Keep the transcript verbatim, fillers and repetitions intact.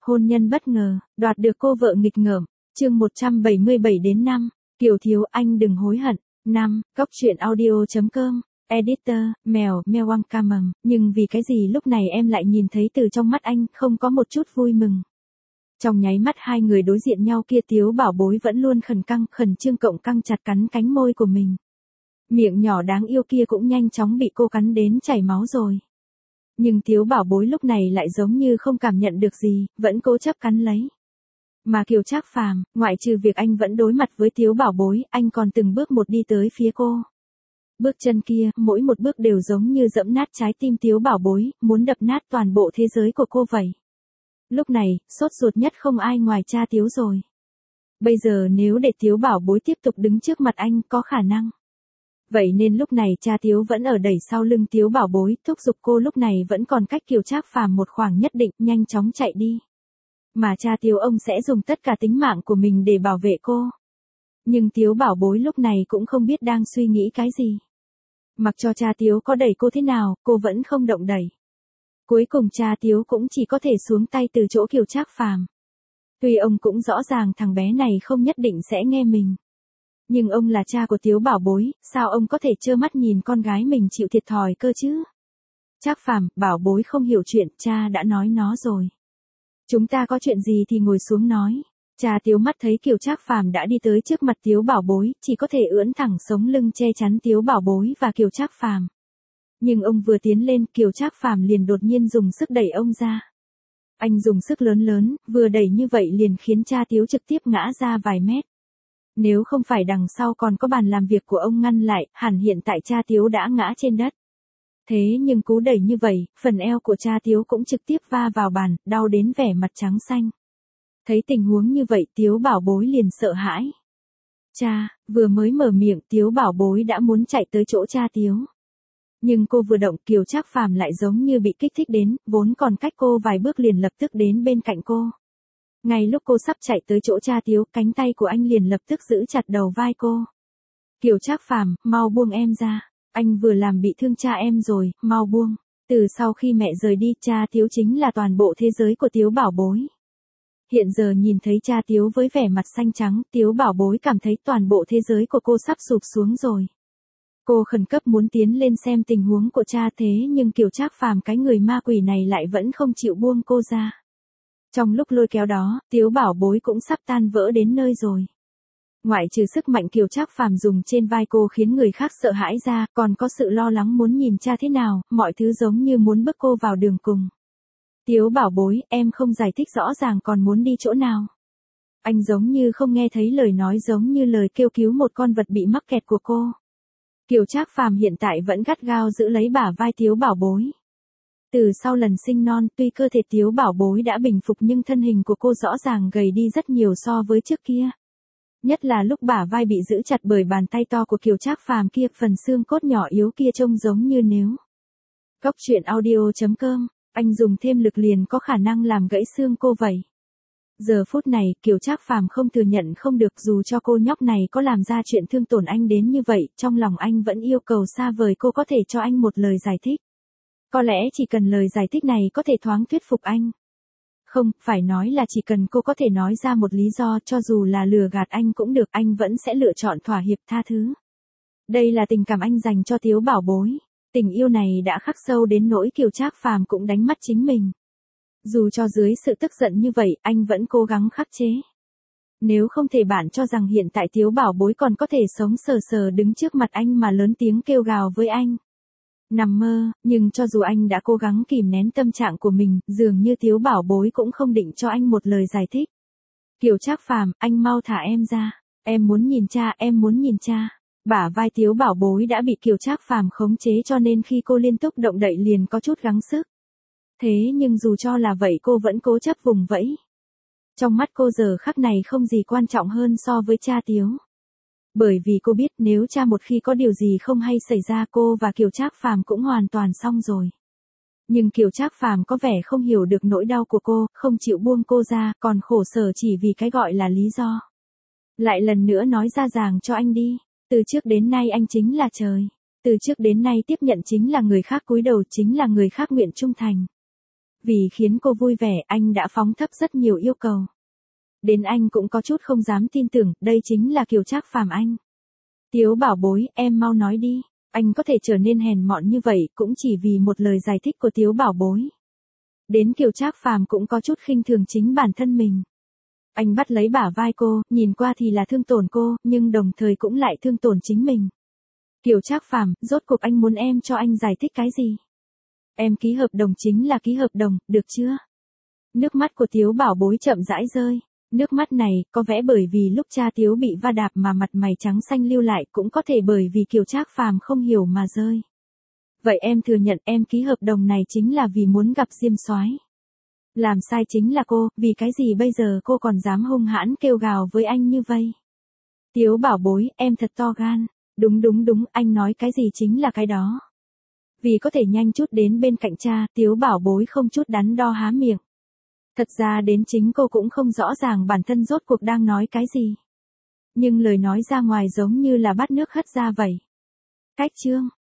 Hôn nhân bất ngờ, đoạt được cô vợ nghịch ngợm. Chương một trăm bảy mươi bảy đến năm, Kiều Thiếu anh đừng hối hận. năm, Cóc truyện audio chấm com. Editor, mèo, mèo Wang ca mầm, nhưng vì cái gì lúc này em lại nhìn thấy từ trong mắt anh không có một chút vui mừng. Trong nháy mắt hai người đối diện nhau kia Tiếu Bảo Bối vẫn luôn khẩn căng, khẩn trương cộng căng chặt cắn cánh môi của mình. Miệng nhỏ đáng yêu kia cũng nhanh chóng bị cô cắn đến chảy máu rồi. Nhưng Tiếu Bảo Bối lúc này lại giống như không cảm nhận được gì, vẫn cố chấp cắn lấy. Mà Kiều Trác Phàm, ngoại trừ việc anh vẫn đối mặt với Tiếu Bảo Bối, anh còn từng bước một đi tới phía cô. Bước chân kia, mỗi một bước đều giống như dẫm nát trái tim Tiếu Bảo Bối, muốn đập nát toàn bộ thế giới của cô vậy. Lúc này, sốt ruột nhất không ai ngoài cha Tiếu rồi. Bây giờ nếu để Tiếu Bảo Bối tiếp tục đứng trước mặt anh có khả năng. Vậy nên lúc này cha Tiếu vẫn ở đẩy sau lưng Tiếu Bảo Bối, thúc giục cô lúc này vẫn còn cách Kiều Trác Phàm một khoảng nhất định, nhanh chóng chạy đi. Mà cha Tiếu ông sẽ dùng tất cả tính mạng của mình để bảo vệ cô. Nhưng Tiếu Bảo Bối lúc này cũng không biết đang suy nghĩ cái gì. Mặc cho cha Tiếu có đẩy cô thế nào, cô vẫn không động đẩy. Cuối cùng cha Tiếu cũng chỉ có thể xuống tay từ chỗ Kiều Trác Phàm. Tuy ông cũng rõ ràng thằng bé này không nhất định sẽ nghe mình. Nhưng ông là cha của Tiếu Bảo Bối, sao ông có thể trơ mắt nhìn con gái mình chịu thiệt thòi cơ chứ? Trác Phàm, Bảo Bối không hiểu chuyện, cha đã nói nó rồi. Chúng ta có chuyện gì thì ngồi xuống nói. Cha Tiếu mắt thấy Kiều Trác Phàm đã đi tới trước mặt Tiếu Bảo Bối, chỉ có thể ưỡn thẳng sống lưng che chắn Tiếu Bảo Bối và Kiều Trác Phàm. Nhưng ông vừa tiến lên, Kiều Trác Phàm liền đột nhiên dùng sức đẩy ông ra. Anh dùng sức lớn lớn, vừa đẩy như vậy liền khiến cha Tiếu trực tiếp ngã ra vài mét. Nếu không phải đằng sau còn có bàn làm việc của ông ngăn lại, hẳn hiện tại cha Tiếu đã ngã trên đất. Thế nhưng cú đẩy như vậy, phần eo của cha Tiếu cũng trực tiếp va vào bàn, đau đến vẻ mặt trắng xanh. Thấy tình huống như vậy Tiếu Bảo Bối liền sợ hãi. Cha, vừa mới mở miệng Tiếu Bảo Bối đã muốn chạy tới chỗ cha Tiếu. Nhưng cô vừa động Kiều Trác Phàm lại giống như bị kích thích đến, vốn còn cách cô vài bước liền lập tức đến bên cạnh cô. Ngay lúc cô sắp chạy tới chỗ cha Tiếu, cánh tay của anh liền lập tức giữ chặt đầu vai cô. Kiều Trác Phàm, mau buông em ra. Anh vừa làm bị thương cha em rồi, mau buông. Từ sau khi mẹ rời đi, cha Tiếu chính là toàn bộ thế giới của Tiếu Bảo Bối. Hiện giờ nhìn thấy cha Tiếu với vẻ mặt xanh trắng, Tiếu Bảo Bối cảm thấy toàn bộ thế giới của cô sắp sụp xuống rồi. Cô khẩn cấp muốn tiến lên xem tình huống của cha thế nhưng Kiều Trác Phàm cái người ma quỷ này lại vẫn không chịu buông cô ra. Trong lúc lôi kéo đó, Tiếu Bảo Bối cũng sắp tan vỡ đến nơi rồi. Ngoại trừ sức mạnh Kiều Trác Phàm dùng trên vai cô khiến người khác sợ hãi ra, còn có sự lo lắng muốn nhìn cha thế nào, mọi thứ giống như muốn bức cô vào đường cùng. Tiếu Bảo Bối, em không giải thích rõ ràng còn muốn đi chỗ nào. Anh giống như không nghe thấy lời nói giống như lời kêu cứu một con vật bị mắc kẹt của cô. Kiều Trác Phàm hiện tại vẫn gắt gao giữ lấy bả vai Tiếu Bảo Bối. Từ sau lần sinh non, tuy cơ thể Tiếu Bảo Bối đã bình phục nhưng thân hình của cô rõ ràng gầy đi rất nhiều so với trước kia. Nhất là lúc bả vai bị giữ chặt bởi bàn tay to của Kiều Trác Phàm kia, phần xương cốt nhỏ yếu kia trông giống như nếu. Cóc truyện audio chấm com, anh dùng thêm lực liền có khả năng làm gãy xương cô vậy. Giờ phút này, Kiều Trác Phàm không thừa nhận không được dù cho cô nhóc này có làm ra chuyện thương tổn anh đến như vậy, trong lòng anh vẫn yêu cầu xa vời cô có thể cho anh một lời giải thích. Có lẽ chỉ cần lời giải thích này có thể thoáng thuyết phục anh. Không, phải nói là chỉ cần cô có thể nói ra một lý do cho dù là lừa gạt anh cũng được, anh vẫn sẽ lựa chọn thỏa hiệp tha thứ. Đây là tình cảm anh dành cho Tiếu Bảo Bối. Tình yêu này đã khắc sâu đến nỗi Kiều Trác Phàm cũng đánh mất chính mình. Dù cho dưới sự tức giận như vậy, anh vẫn cố gắng khắc chế. Nếu không thể bạn cho rằng hiện tại Tiếu Bảo Bối còn có thể sống sờ sờ đứng trước mặt anh mà lớn tiếng kêu gào với anh. Nằm mơ, nhưng cho dù anh đã cố gắng kìm nén tâm trạng của mình, dường như Tiếu Bảo Bối cũng không định cho anh một lời giải thích. Kiều Trác Phàm, anh mau thả em ra. Em muốn nhìn cha, em muốn nhìn cha. Bả vai Tiếu Bảo Bối đã bị Kiều Trác Phàm khống chế cho nên khi cô liên tục động đậy liền có chút gắng sức. Thế nhưng dù cho là vậy cô vẫn cố chấp vùng vẫy. Trong mắt cô giờ khắc này không gì quan trọng hơn so với cha Tiếu. Bởi vì cô biết nếu cha một khi có điều gì không hay xảy ra cô và Kiều Trác Phàm cũng hoàn toàn xong rồi. Nhưng Kiều Trác Phàm có vẻ không hiểu được nỗi đau của cô, không chịu buông cô ra, còn khổ sở chỉ vì cái gọi là lý do. Lại lần nữa nói ra ràng cho anh đi, từ trước đến nay anh chính là trời. Từ trước đến nay tiếp nhận chính là người khác cúi đầu, chính là người khác nguyện trung thành. Vì khiến cô vui vẻ, anh đã phóng thấp rất nhiều yêu cầu. Đến anh cũng có chút không dám tin tưởng, đây chính là Kiều Trác Phàm anh. Tiếu bảo bối, em mau nói đi. Anh có thể trở nên hèn mọn như vậy cũng chỉ vì một lời giải thích của Tiếu bảo bối. Đến Kiều Trác Phàm cũng có chút khinh thường chính bản thân mình. Anh bắt lấy bả vai cô, nhìn qua thì là thương tổn cô, nhưng đồng thời cũng lại thương tổn chính mình. Kiều Trác Phàm, rốt cuộc anh muốn em cho anh giải thích cái gì? Em ký hợp đồng chính là ký hợp đồng, được chưa? Nước mắt của Tiếu bảo bối chậm rãi rơi. Nước mắt này, có vẻ bởi vì lúc cha Tiếu bị va đạp mà mặt mày trắng xanh lưu lại, cũng có thể bởi vì Kiều Trác Phàm không hiểu mà rơi. Vậy em thừa nhận em ký hợp đồng này chính là vì muốn gặp Diêm Soái. Làm sai chính là cô, vì cái gì bây giờ cô còn dám hung hãn kêu gào với anh như vậy? Tiếu bảo bối, em thật to gan. Đúng đúng đúng, anh nói cái gì chính là cái đó. Vì có thể nhanh chút đến bên cạnh cha, Tiếu bảo bối không chút đắn đo há miệng. Thật ra đến chính cô cũng không rõ ràng bản thân rốt cuộc đang nói cái gì. Nhưng lời nói ra ngoài giống như là bát nước hất ra vậy. Cách chương